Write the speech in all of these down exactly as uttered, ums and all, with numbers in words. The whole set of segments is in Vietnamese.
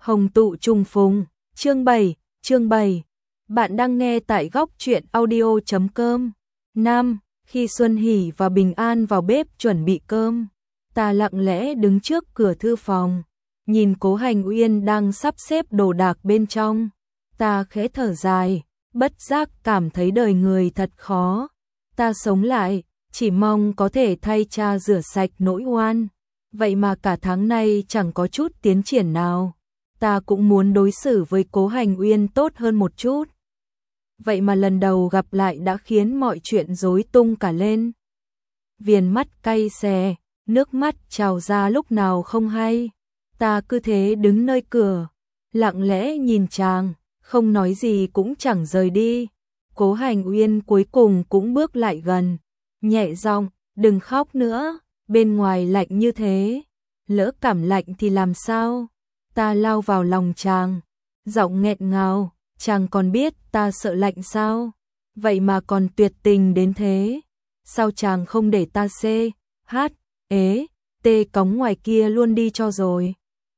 Hồng tụ trùng phùng, chương bảy, chương bảy. Bạn đang nghe tại góc truyện audio chấm com. Năm, khi Xuân Hỷ và Bình An vào bếp chuẩn bị cơm, ta lặng lẽ đứng trước cửa thư phòng, nhìn Cố Hành Uyên đang sắp xếp đồ đạc bên trong. Ta khẽ thở dài, bất giác cảm thấy đời người thật khó. Ta sống lại, chỉ mong có thể thay cha rửa sạch nỗi oan. Vậy mà cả tháng nay chẳng có chút tiến triển nào. Ta cũng muốn đối xử với Cố Hành Uyên tốt hơn một chút. Vậy mà lần đầu gặp lại đã khiến mọi chuyện rối tung cả lên. Viền mắt cay xè, nước mắt trào ra lúc nào không hay. Ta cứ thế đứng nơi cửa, lặng lẽ nhìn chàng, không nói gì cũng chẳng rời đi. Cố Hành Uyên cuối cùng cũng bước lại gần, nhẹ giọng, đừng khóc nữa, bên ngoài lạnh như thế, lỡ cảm lạnh thì làm sao? Ta lao vào lòng chàng, giọng nghẹn ngào, chàng còn biết ta sợ lạnh sao? Vậy mà còn tuyệt tình đến thế, sao chàng không để ta xê, hát, ế, tê cống ngoài kia luôn đi cho rồi?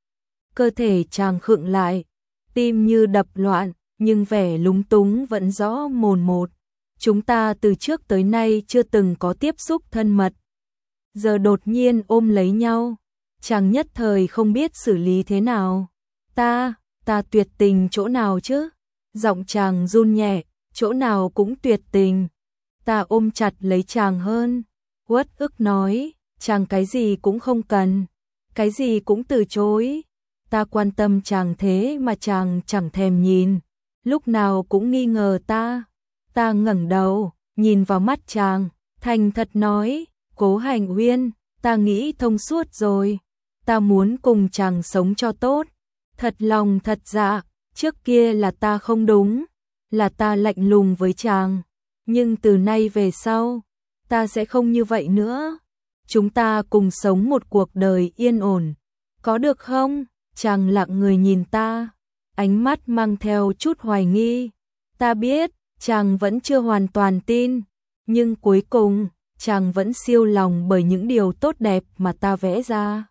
Cơ thể chàng khựng lại, tim như đập loạn, nhưng vẻ lúng túng vẫn rõ mồn một. Chúng ta từ trước tới nay chưa từng có tiếp xúc thân mật. Giờ đột nhiên ôm lấy nhau, chàng nhất thời không biết xử lý thế nào. Ta, ta tuyệt tình chỗ nào chứ? Giọng chàng run nhẹ, chỗ nào cũng tuyệt tình. Ta ôm chặt lấy chàng hơn, uất ức nói, chàng cái gì cũng không cần, cái gì cũng từ chối. Ta quan tâm chàng thế mà chàng chẳng thèm nhìn, lúc nào cũng nghi ngờ ta. Ta ngẩng đầu, nhìn vào mắt chàng, thành thật nói, Cố Hành Uyên, ta nghĩ thông suốt rồi. Ta muốn cùng chàng sống cho tốt. Thật lòng thật dạ, trước kia là ta không đúng, là ta lạnh lùng với chàng. Nhưng từ nay về sau, ta sẽ không như vậy nữa. Chúng ta cùng sống một cuộc đời yên ổn. Có được không? Chàng lặng người nhìn ta, ánh mắt mang theo chút hoài nghi. Ta biết, chàng vẫn chưa hoàn toàn tin, nhưng cuối cùng, chàng vẫn siêu lòng bởi những điều tốt đẹp mà ta vẽ ra.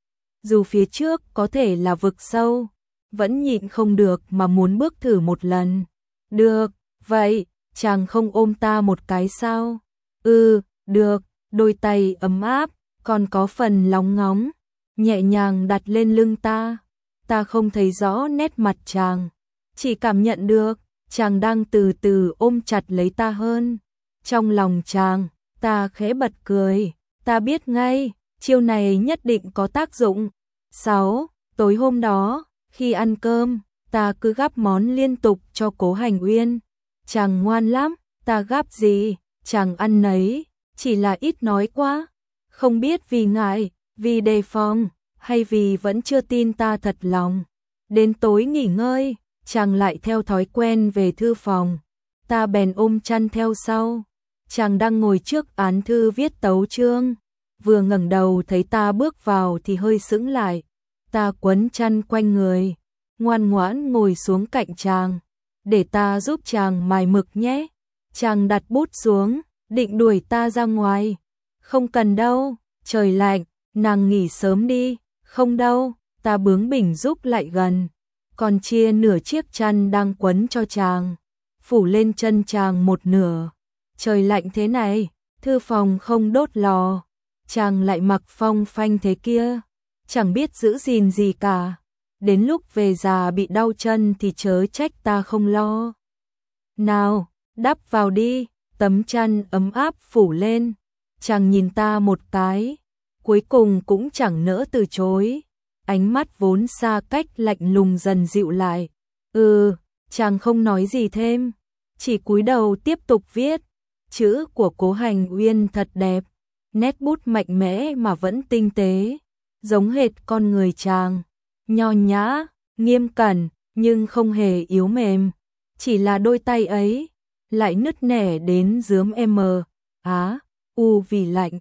Dù phía trước có thể là vực sâu, vẫn nhịn không được mà muốn bước thử một lần. Được, vậy, chàng không ôm ta một cái sao? Ừ, được, đôi tay ấm áp, còn có phần lóng ngóng, nhẹ nhàng đặt lên lưng ta. Ta không thấy rõ nét mặt chàng, chỉ cảm nhận được, chàng đang từ từ ôm chặt lấy ta hơn. Trong lòng chàng, ta khẽ bật cười, ta biết ngay, chiêu này nhất định có tác dụng. Sáu, tối hôm đó, khi ăn cơm, ta cứ gắp món liên tục cho Cố Hành Uyên. Chàng ngoan lắm, ta gắp gì, chàng ăn nấy, chỉ là ít nói quá. Không biết vì ngại, vì đề phòng, hay vì vẫn chưa tin ta thật lòng. Đến tối nghỉ ngơi, chàng lại theo thói quen về thư phòng. Ta bèn ôm chăn theo sau. Chàng đang ngồi trước án thư viết tấu chương. Vừa ngẩng đầu thấy ta bước vào thì hơi sững lại. Ta quấn chăn quanh người, ngoan ngoãn ngồi xuống cạnh chàng. Để ta giúp chàng mài mực nhé. Chàng đặt bút xuống, định đuổi ta ra ngoài. Không cần đâu, trời lạnh, nàng nghỉ sớm đi. Không đâu, ta bướng bỉnh giúp lại gần, còn chia nửa chiếc chăn đang quấn cho chàng, phủ lên chân chàng một nửa. Trời lạnh thế này, thư phòng không đốt lò, chàng lại mặc phong phanh thế kia, chẳng biết giữ gìn gì cả. Đến lúc về già bị đau chân thì chớ trách ta không lo. Nào, đắp vào đi, tấm chăn ấm áp phủ lên. Chàng nhìn ta một cái, cuối cùng cũng chẳng nỡ từ chối. Ánh mắt vốn xa cách lạnh lùng dần dịu lại. Ừ, chàng không nói gì thêm, chỉ cúi đầu tiếp tục viết. Chữ của Cố Hành Uyên thật đẹp, nét bút mạnh mẽ mà vẫn tinh tế, giống hệt con người chàng, nho nhã, nghiêm cẩn, nhưng không hề yếu mềm. Chỉ là đôi tay ấy, lại nứt nẻ đến rướm em, á, u vì lạnh.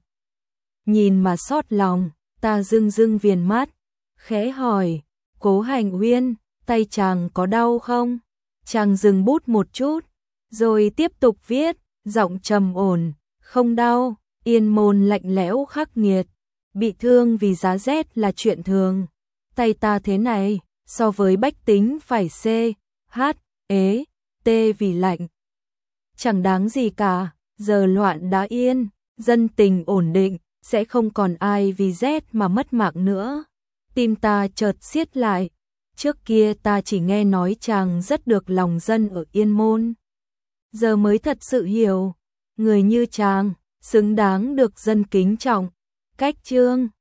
Nhìn mà xót lòng, ta rưng rưng viền mắt, khẽ hỏi, Cố Hành Uyên, tay chàng có đau không? Chàng dừng bút một chút, rồi tiếp tục viết, giọng trầm ổn, không đau, yên môn lạnh lẽo khắc nghiệt, bị thương vì giá rét là chuyện thường. Tay ta thế này, so với bách tính phải c, h, ế, t vì lạnh. Chẳng đáng gì cả, giờ loạn đã yên, dân tình ổn định, sẽ không còn ai vì rét mà mất mạng nữa. Tim ta chợt siết lại, trước kia ta chỉ nghe nói chàng rất được lòng dân ở Yên Môn. Giờ mới thật sự hiểu, người như chàng, xứng đáng được dân kính trọng. Cách chương